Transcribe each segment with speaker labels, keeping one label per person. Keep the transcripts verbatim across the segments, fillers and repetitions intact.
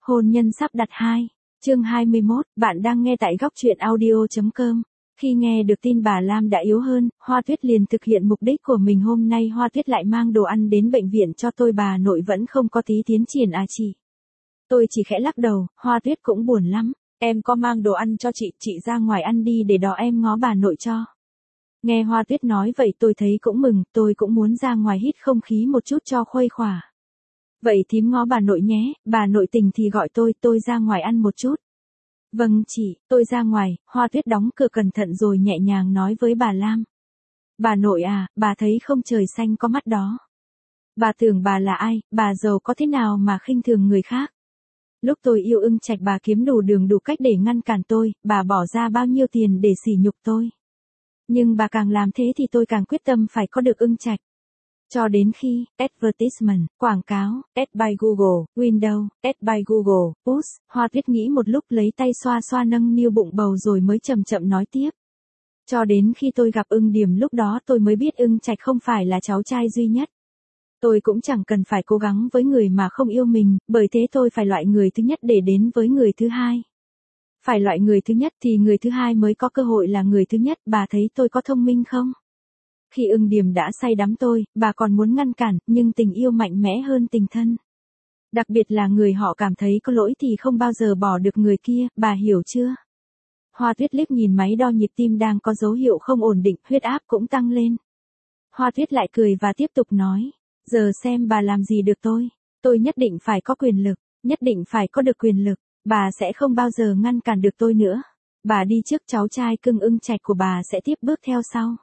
Speaker 1: Hôn nhân sắp đặt hai. Chương hai mươi mốt, bạn đang nghe tại góc truyện audio chấm com. Khi nghe được tin bà Lam đã yếu hơn, Hoa Tuyết liền thực hiện mục đích của mình. Hôm nay Hoa Tuyết lại mang đồ ăn đến bệnh viện cho tôi. Bà nội vẫn không có tí tiến triển à chị? Tôi chỉ khẽ lắc đầu. Hoa Tuyết cũng buồn lắm. Em có mang đồ ăn cho chị, chị ra ngoài ăn đi để đó em ngó bà nội cho. Nghe Hoa Tuyết nói vậy tôi thấy cũng mừng, tôi cũng muốn ra ngoài hít không khí một chút cho khuây khỏa. Vậy thím ngó bà nội nhé, bà nội tỉnh thì gọi tôi, tôi ra ngoài ăn một chút. Vâng chị, tôi ra ngoài. Hoa Tuyết đóng cửa cẩn thận rồi nhẹ nhàng nói với bà Lam. Bà nội à, bà thấy không trời xanh có mắt đó. Bà tưởng bà là ai, bà giàu có thế nào mà khinh thường người khác. Lúc tôi yêu Ưng Trạch bà kiếm đủ đường đủ cách để ngăn cản tôi, bà bỏ ra bao nhiêu tiền để sỉ nhục tôi. Nhưng bà càng làm thế thì tôi càng quyết tâm phải có được Ưng Trạch. Cho đến khi, advertisement, quảng cáo, Ads by Google, Windows, Ads by Google, Push, Hoa Tuyết nghĩ một lúc lấy tay xoa xoa nâng niu bụng bầu rồi mới chậm chậm nói tiếp. Cho đến khi tôi gặp Ưng Điềm lúc đó tôi mới biết Ưng Trạch không phải là cháu trai duy nhất. Tôi cũng chẳng cần phải cố gắng với người mà không yêu mình, bởi thế tôi phải loại người thứ nhất để đến với người thứ hai. Phải loại người thứ nhất thì người thứ hai mới có cơ hội là người thứ nhất. Bà thấy tôi có thông minh không? Khi Ưng Điềm đã say đắm tôi, bà còn muốn ngăn cản, nhưng tình yêu mạnh mẽ hơn tình thân. Đặc biệt là người họ cảm thấy có lỗi thì không bao giờ bỏ được người kia, bà hiểu chưa? Hoa Tuyết liếc nhìn máy đo nhịp tim đang có dấu hiệu không ổn định, huyết áp cũng tăng lên. Hoa Tuyết lại cười và tiếp tục nói, giờ xem bà làm gì được tôi. Tôi nhất định phải có quyền lực, nhất định phải có được quyền lực, bà sẽ không bao giờ ngăn cản được tôi nữa. Bà đi trước, cháu trai cưng Ưng Trạch của bà sẽ tiếp bước theo sau.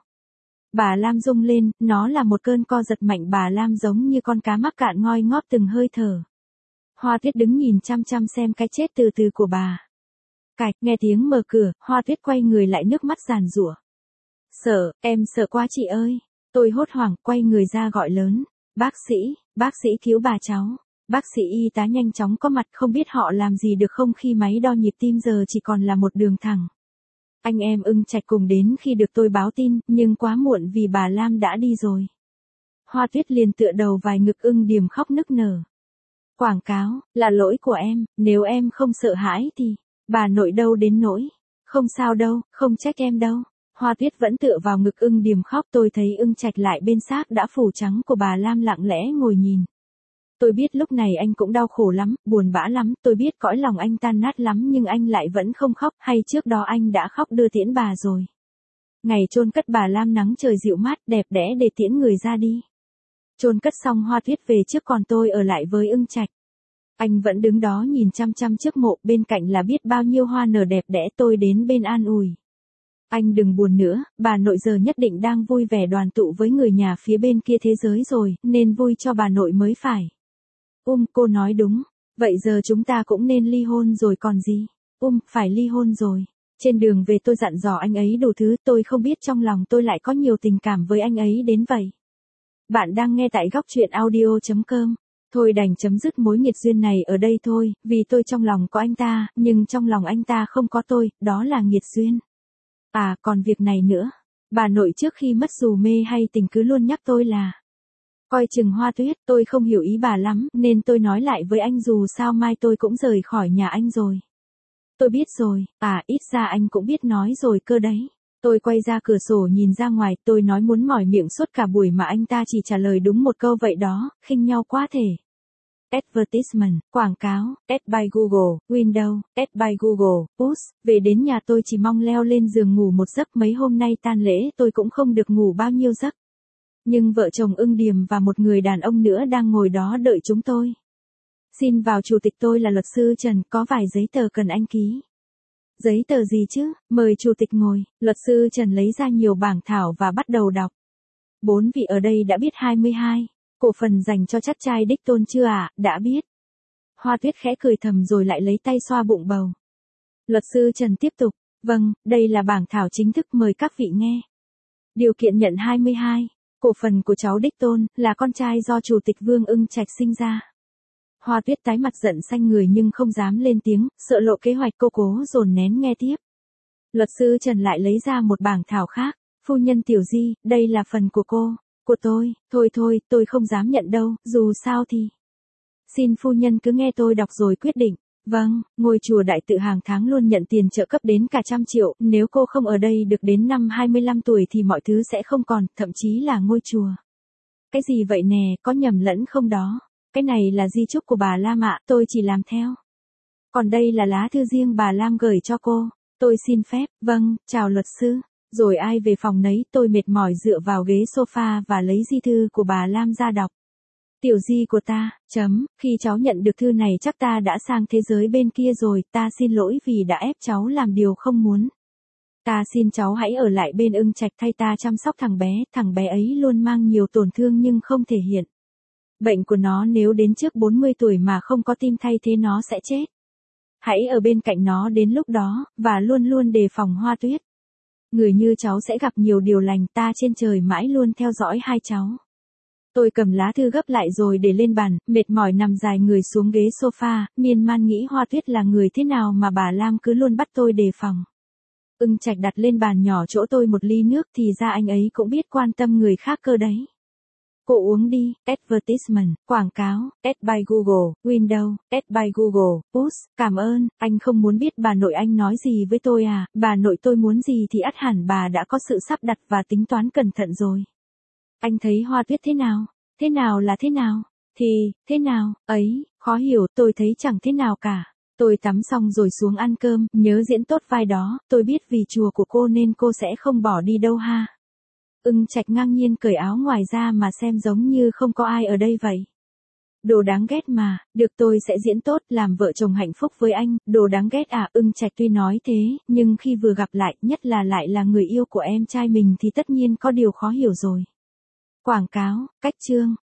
Speaker 1: Bà Lam rung lên, nó là một cơn co giật mạnh. Bà Lam giống như con cá mắc cạn ngoi ngóp từng hơi thở. Hoa Tuyết đứng nhìn chăm chăm xem cái chết từ từ của bà. Cạch, nghe tiếng mở cửa, Hoa Tuyết quay người lại, nước mắt giàn giụa. Sợ, em sợ quá chị ơi. Tôi hốt hoảng, quay người ra gọi lớn. Bác sĩ, bác sĩ cứu bà cháu. Bác sĩ y tá nhanh chóng có mặt, không biết họ làm gì được không khi máy đo nhịp tim giờ chỉ còn là một đường thẳng. Anh em Ưng Trạch cùng đến khi được tôi báo tin, nhưng quá muộn vì bà Lam đã đi rồi. Hoa Tuyết liền tựa đầu vài ngực Ưng Điềm khóc nức nở. Quảng cáo, là lỗi của em, nếu em không sợ hãi thì, bà nội đâu đến nỗi. Không sao đâu, không trách em đâu. Hoa Tuyết vẫn tựa vào ngực Ưng Điềm khóc. Tôi thấy Ưng Trạch lại bên xác đã phủ trắng của bà Lam lặng lẽ ngồi nhìn. Tôi biết lúc này anh cũng đau khổ lắm, buồn bã lắm, tôi biết cõi lòng anh tan nát lắm nhưng anh lại vẫn không khóc, hay trước đó anh đã khóc đưa tiễn bà rồi. Ngày chôn cất bà Lam nắng trời dịu mát đẹp đẽ để tiễn người ra đi. Chôn cất xong Hoa Tuyết về trước còn tôi ở lại với Ưng Trạch. Anh vẫn đứng đó nhìn chăm chăm trước mộ, bên cạnh là biết bao nhiêu hoa nở đẹp đẽ. Tôi đến bên an ủi. Anh đừng buồn nữa, bà nội giờ nhất định đang vui vẻ đoàn tụ với người nhà phía bên kia thế giới rồi, nên vui cho bà nội mới phải. Um, cô nói đúng. Vậy giờ chúng ta cũng nên ly hôn rồi còn gì. Um, phải ly hôn rồi. Trên đường về tôi dặn dò anh ấy đủ thứ, tôi không biết trong lòng tôi lại có nhiều tình cảm với anh ấy đến vậy. Bạn đang nghe tại góc truyện audio chấm com. Thôi đành chấm dứt mối nghiệt duyên này ở đây thôi, vì tôi trong lòng có anh ta, nhưng trong lòng anh ta không có tôi, đó là nghiệt duyên. À, còn việc này nữa. Bà nội trước khi mất dù mê hay tình cứ luôn nhắc tôi là coi chừng Hoa Tuyết. Tôi không hiểu ý bà lắm, nên tôi nói lại với anh dù sao mai tôi cũng rời khỏi nhà anh rồi. Tôi biết rồi, à ít ra anh cũng biết nói rồi cơ đấy. Tôi quay ra cửa sổ nhìn ra ngoài, tôi nói muốn mỏi miệng suốt cả buổi mà anh ta chỉ trả lời đúng một câu vậy đó, khinh nhau quá thể. Advertisement, quảng cáo, Ads by Google, Windows, Ads by Google, Push. Về đến nhà tôi chỉ mong leo lên giường ngủ một giấc. Mấy hôm nay tang lễ tôi cũng không được ngủ bao nhiêu giấc. Nhưng vợ chồng Ưng Điềm và một người đàn ông nữa đang ngồi đó đợi chúng tôi. Xin vào chủ tịch, tôi là luật sư Trần, có vài giấy tờ cần anh ký. Giấy tờ gì chứ, mời chủ tịch ngồi. Luật sư Trần lấy ra nhiều bảng thảo và bắt đầu đọc. Bốn vị ở đây đã biết hai mươi hai. Cổ phần dành cho chắc trai đích tôn chưa ạ? À? Đã biết. Hoa Tuyết khẽ cười thầm rồi lại lấy tay xoa bụng bầu. Luật sư Trần tiếp tục. Vâng, đây là bảng thảo chính thức, mời các vị nghe. Điều kiện nhận hai mươi hai. Cổ phần của cháu đích tôn, là con trai do Chủ tịch Vương Ưng Trạch sinh ra. Hoa Tuyết tái mặt giận xanh người nhưng không dám lên tiếng, sợ lộ kế hoạch. Cô cố dồn nén nghe tiếp. Luật sư Trần lại lấy ra một bảng thảo khác. Phu nhân Tiểu Di, đây là phần của cô. Của tôi, thôi thôi, tôi không dám nhận đâu, dù sao thì. Xin phu nhân cứ nghe tôi đọc rồi quyết định. Vâng, ngôi chùa đại tự hàng tháng luôn nhận tiền trợ cấp đến cả trăm triệu, nếu cô không ở đây được đến năm hai mươi lăm tuổi thì mọi thứ sẽ không còn, thậm chí là ngôi chùa. Cái gì vậy nè, có nhầm lẫn không đó? Cái này là di chúc của bà Lam ạ, tôi chỉ làm theo. Còn đây là lá thư riêng bà Lam gửi cho cô. Tôi xin phép, vâng, chào luật sư. Rồi ai về phòng nấy, tôi mệt mỏi dựa vào ghế sofa và lấy di thư của bà Lam ra đọc. Tiểu di của ta, chấm, khi cháu nhận được thư này chắc ta đã sang thế giới bên kia rồi, ta xin lỗi vì đã ép cháu làm điều không muốn. Ta xin cháu hãy ở lại bên Ưng Trạch thay ta chăm sóc thằng bé, thằng bé ấy luôn mang nhiều tổn thương nhưng không thể hiện. Bệnh của nó nếu đến trước bốn mươi tuổi mà không có tim thay thế nó sẽ chết. Hãy ở bên cạnh nó đến lúc đó, và luôn luôn đề phòng Hoa Tuyết. Người như cháu sẽ gặp nhiều điều lành, ta trên trời mãi luôn theo dõi hai cháu. Tôi cầm lá thư gấp lại rồi để lên bàn, mệt mỏi nằm dài người xuống ghế sofa, miên man nghĩ Hoa Tuyết là người thế nào mà bà Lam cứ luôn bắt tôi đề phòng. Ưng Trạch đặt lên bàn nhỏ chỗ tôi một ly nước thì ra anh ấy cũng biết quan tâm người khác cơ đấy. Cô uống đi, advertisement, quảng cáo, add by Google, Windows, add by Google, push, cảm ơn, anh không muốn biết bà nội anh nói gì với tôi à, bà nội tôi muốn gì thì ắt hẳn bà đã có sự sắp đặt và tính toán cẩn thận rồi. Anh thấy Hoa Tuyết thế nào? Thế nào là thế nào? Thì, thế nào, ấy, khó hiểu, tôi thấy chẳng thế nào cả. Tôi tắm xong rồi xuống ăn cơm, nhớ diễn tốt vai đó, tôi biết vì chùa của cô nên cô sẽ không bỏ đi đâu ha. Ưng Trạch ngang nhiên cởi áo ngoài ra mà xem giống như không có ai ở đây vậy. Đồ đáng ghét mà, được tôi sẽ diễn tốt, làm vợ chồng hạnh phúc với anh, đồ đáng ghét à, Ưng Trạch tuy nói thế, nhưng khi vừa gặp lại, nhất là lại là người yêu của em trai mình thì tất nhiên có điều khó hiểu rồi. Quảng cáo, cách chương,